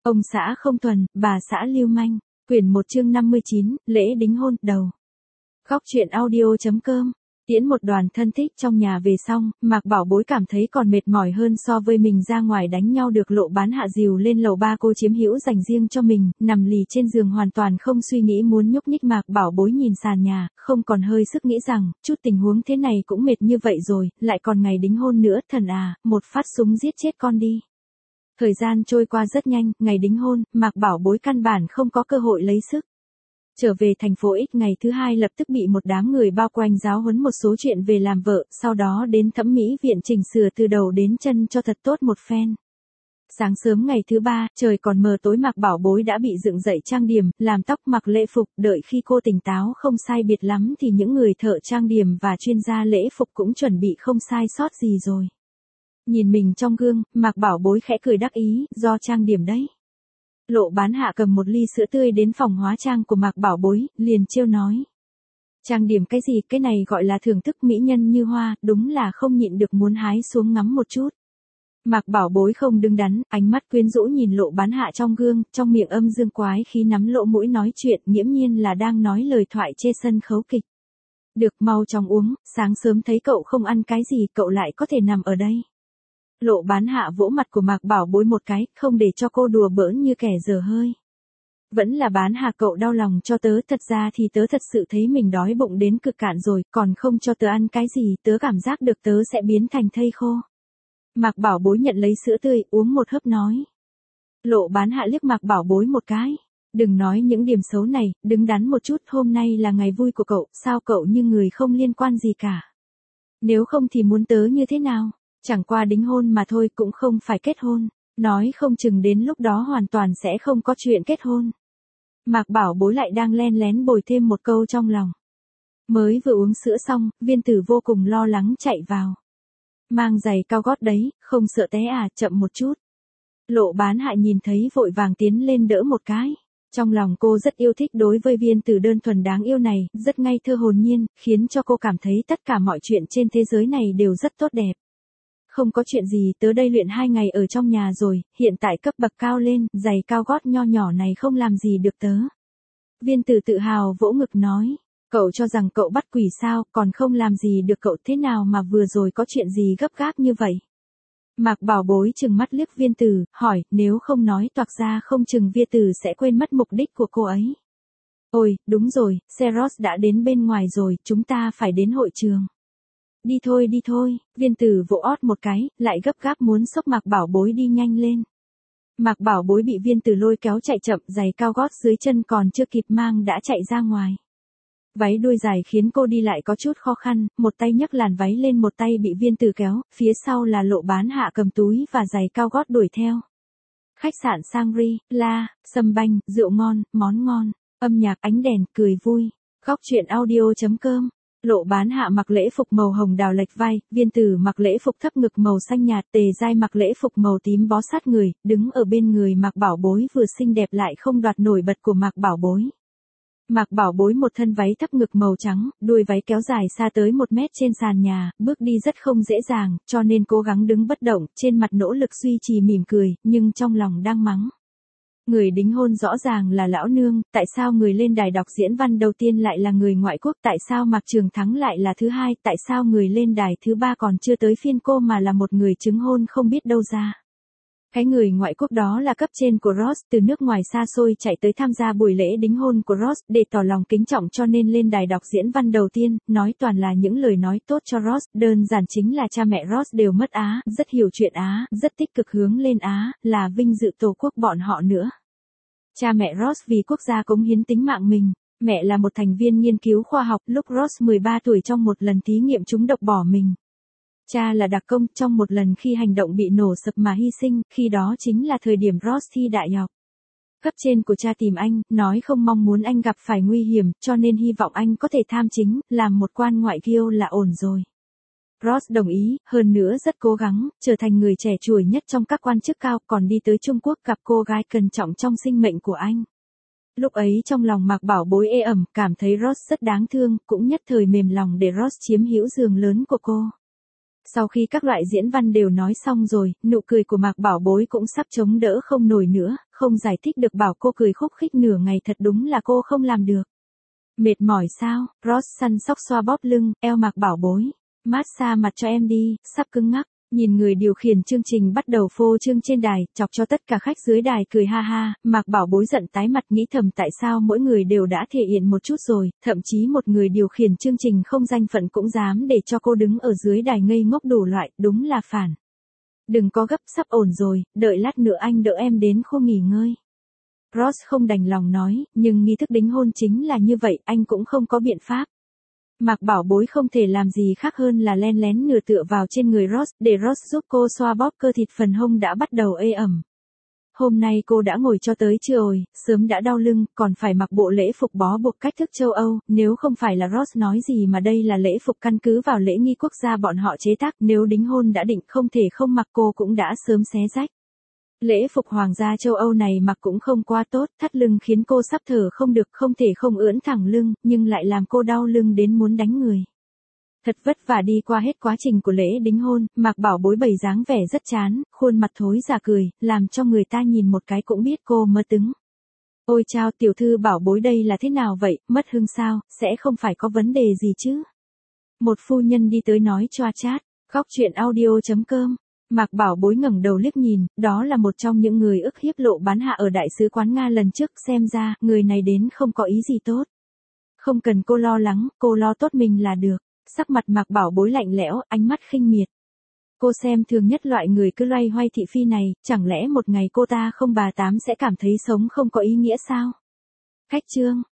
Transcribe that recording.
Ông xã không thuần, bà xã lưu manh. Quyển 1 chương 59, lễ đính hôn, đầu. Khóc chuyện audio.com. Tiễn một đoàn thân thích trong nhà về xong, Mạc Bảo Bối cảm thấy còn mệt mỏi hơn so với mình ra ngoài đánh nhau được Lộ Bán Hạ dìu lên lầu ba cô chiếm hữu dành riêng cho mình, nằm lì trên giường hoàn toàn không suy nghĩ muốn nhúc nhích. Mạc Bảo Bối nhìn sàn nhà, không còn hơi sức nghĩ rằng, chút tình huống thế này cũng mệt như vậy rồi, lại còn ngày đính hôn nữa, thần à, một phát súng giết chết con đi. Thời gian trôi qua rất nhanh, ngày đính hôn, Mạc Bảo Bối căn bản không có cơ hội lấy sức. Trở về thành phố X ngày thứ hai lập tức bị một đám người bao quanh giáo huấn một số chuyện về làm vợ, sau đó đến thẩm mỹ viện chỉnh sửa từ đầu đến chân cho thật tốt một phen. Sáng sớm ngày thứ ba, trời còn mờ tối, Mạc Bảo Bối đã bị dựng dậy trang điểm, làm tóc, mặc lễ phục, đợi khi cô tỉnh táo không sai biệt lắm thì những người thợ trang điểm và chuyên gia lễ phục cũng chuẩn bị không sai sót gì rồi. Nhìn mình trong gương, Mạc Bảo Bối khẽ cười đắc ý, do trang điểm đấy. Lộ Bán Hạ cầm một ly sữa tươi đến phòng hóa trang của Mạc Bảo Bối, liền trêu nói. Trang điểm cái gì, cái này gọi là thưởng thức mỹ nhân như hoa, đúng là không nhịn được muốn hái xuống ngắm một chút. Mạc Bảo Bối không đứng đắn, ánh mắt quyến rũ nhìn Lộ Bán Hạ trong gương, trong miệng âm dương quái khí nắm lỗ mũi nói chuyện, nghiễm nhiên là đang nói lời thoại chê sân khấu kịch. Được, mau chóng uống, sáng sớm thấy cậu không ăn cái gì, cậu lại có thể nằm ở đây. Lộ Bán Hạ vỗ mặt của Mạc Bảo Bối một cái, không để cho cô đùa bỡn như kẻ dở hơi. Vẫn là Bán Hạ cậu đau lòng cho tớ, thật ra thì tớ thật sự thấy mình đói bụng đến cực cạn rồi, còn không cho tớ ăn cái gì, tớ cảm giác được tớ sẽ biến thành thây khô. Mạc Bảo Bối nhận lấy sữa tươi, uống một hớp nói. Lộ Bán Hạ liếc Mạc Bảo Bối một cái. Đừng nói những điểm xấu này, đứng đắn một chút, hôm nay là ngày vui của cậu, sao cậu như người không liên quan gì cả. Nếu không thì muốn tớ như thế nào? Chẳng qua đính hôn mà thôi, cũng không phải kết hôn. Nói không chừng đến lúc đó hoàn toàn sẽ không có chuyện kết hôn. Mạc Bảo Bối lại đang len lén bồi thêm một câu trong lòng. Mới vừa uống sữa xong, Viên Tử vô cùng lo lắng chạy vào. Mang giày cao gót đấy, không sợ té à, chậm một chút. Lộ Bán Hạ nhìn thấy vội vàng tiến lên đỡ một cái. Trong lòng cô rất yêu thích đối với Viên Tử đơn thuần đáng yêu này, rất ngây thơ hồn nhiên, khiến cho cô cảm thấy tất cả mọi chuyện trên thế giới này đều rất tốt đẹp. Không có chuyện gì, tớ đây luyện 2 ngày ở trong nhà rồi, hiện tại cấp bậc cao lên, giày cao gót nho nhỏ này không làm gì được tớ. Viên Tử tự hào vỗ ngực nói, cậu cho rằng cậu bắt quỷ sao, còn không làm gì được cậu, thế nào mà vừa rồi có chuyện gì gấp gáp như vậy. Mạc Bảo Bối trừng mắt liếc Viên Tử, hỏi, nếu không nói toạc ra không chừng Viên Tử sẽ quên mất mục đích của cô ấy. Ôi, đúng rồi, xe Ross đã đến bên ngoài rồi, chúng ta phải đến hội trường. Đi thôi, Viên Tử vỗ ót một cái, lại gấp gáp muốn xốc Mạc Bảo Bối đi nhanh lên. Mạc Bảo Bối bị Viên Tử lôi kéo chạy chậm, giày cao gót dưới chân còn chưa kịp mang đã chạy ra ngoài. Váy đuôi dài khiến cô đi lại có chút khó khăn, một tay nhấc làn váy lên, một tay bị Viên Tử kéo, phía sau là Lộ Bán Hạ cầm túi và giày cao gót đuổi theo. Khách sạn Shangri-La, sâm banh, rượu ngon, món ngon, âm nhạc, ánh đèn, cười vui. Khóc chuyện audio.com. Lộ Bán Hạ mặc lễ phục màu hồng đào lệch vai, Viên Tử mặc lễ phục thấp ngực màu xanh nhạt, Tề Giai mặc lễ phục màu tím bó sát người, đứng ở bên người Mạc Bảo Bối vừa xinh đẹp lại không đoạt nổi bật của Mạc Bảo Bối. Mạc Bảo Bối một thân váy thấp ngực màu trắng, đuôi váy kéo dài xa tới 1 mét trên sàn nhà, bước đi rất không dễ dàng, cho nên cố gắng đứng bất động, trên mặt nỗ lực duy trì mỉm cười, nhưng trong lòng đang mắng. Người đính hôn rõ ràng là lão nương, tại sao người lên đài đọc diễn văn đầu tiên lại là người ngoại quốc, tại sao Mạc Trường Thắng lại là thứ hai, tại sao người lên đài thứ ba còn chưa tới phiên cô mà là một người chứng hôn không biết đâu ra. Cái người ngoại quốc đó là cấp trên của Ross, từ nước ngoài xa xôi chạy tới tham gia buổi lễ đính hôn của Ross để tỏ lòng kính trọng, cho nên lên đài đọc diễn văn đầu tiên, nói toàn là những lời nói tốt cho Ross, đơn giản chính là cha mẹ Ross đều mất Á, rất hiểu chuyện Á, rất tích cực hướng lên Á, là vinh dự tổ quốc bọn họ nữa. Cha mẹ Ross vì quốc gia cống hiến tính mạng mình, mẹ là một thành viên nghiên cứu khoa học, lúc Ross 13 tuổi trong một lần thí nghiệm trúng độc bỏ mình. Cha là đặc công, trong một lần khi hành động bị nổ sập mà hy sinh, khi đó chính là thời điểm Ross thi đại học. Cấp trên của cha tìm anh, nói không mong muốn anh gặp phải nguy hiểm, cho nên hy vọng anh có thể tham chính, làm một quan ngoại kiêu là ổn rồi. Ross đồng ý, hơn nữa rất cố gắng, trở thành người trẻ tuổi nhất trong các quan chức cao, còn đi tới Trung Quốc gặp cô gái cẩn trọng trong sinh mệnh của anh. Lúc ấy trong lòng Mạc Bảo Bối ê ẩm, cảm thấy Ross rất đáng thương, cũng nhất thời mềm lòng để Ross chiếm hữu giường lớn của cô. Sau khi các loại diễn văn đều nói xong rồi, nụ cười của Mạc Bảo Bối cũng sắp chống đỡ không nổi nữa, không giải thích được bảo cô cười khúc khích nửa ngày thật đúng là cô không làm được. Mệt mỏi sao? Ross săn sóc xoa bóp lưng, eo Mạc Bảo Bối. Massage mặt cho em đi, sắp cứng ngắc. Nhìn người điều khiển chương trình bắt đầu phô trương trên đài, chọc cho tất cả khách dưới đài cười ha ha, Mạc Bảo Bối giận tái mặt nghĩ thầm tại sao mỗi người đều đã thể hiện một chút rồi, thậm chí một người điều khiển chương trình không danh phận cũng dám để cho cô đứng ở dưới đài ngây ngốc đủ loại, đúng là phản. Đừng có gấp, sắp ổn rồi, đợi lát nữa anh đỡ em đến khu nghỉ ngơi. Ross không đành lòng nói, nhưng nghi thức đính hôn chính là như vậy, anh cũng không có biện pháp. Mạc Bảo Bối không thể làm gì khác hơn là len lén nửa tựa vào trên người Ross, để Ross giúp cô xoa bóp cơ thịt phần hông đã bắt đầu ê ẩm. Hôm nay cô đã ngồi cho tới trưa rồi, sớm đã đau lưng, còn phải mặc bộ lễ phục bó buộc cách thức châu Âu, nếu không phải là Ross nói gì mà đây là lễ phục căn cứ vào lễ nghi quốc gia bọn họ chế tác, nếu đính hôn đã định không thể không mặc cô cũng đã sớm xé rách. Lễ phục hoàng gia châu Âu này mặc cũng không quá tốt, thắt lưng khiến cô sắp thở không được, không thể không ưỡn thẳng lưng, nhưng lại làm cô đau lưng đến muốn đánh người. Thật vất vả đi qua hết quá trình của lễ đính hôn, Mạc Bảo Bối bày dáng vẻ rất chán, khuôn mặt thối rả cười, làm cho người ta nhìn một cái cũng biết cô mơ tứng. Ôi chao, tiểu thư Bảo Bối đây là thế nào vậy, mất hứng sao, sẽ không phải có vấn đề gì chứ? Một phu nhân đi tới nói choa chát, góc chuyện audio.com. Mạc Bảo Bối ngẩng đầu liếc nhìn, đó là một trong những người ức hiếp Lộ Bán Hạ ở Đại sứ quán Nga lần trước, xem ra, người này đến không có ý gì tốt. Không cần cô lo lắng, cô lo tốt mình là được. Sắc mặt Mạc Bảo Bối lạnh lẽo, ánh mắt khinh miệt. Cô xem thường nhất loại người cứ loay hoay thị phi này, chẳng lẽ một ngày cô ta không bà tám sẽ cảm thấy sống không có ý nghĩa sao? Khách trương,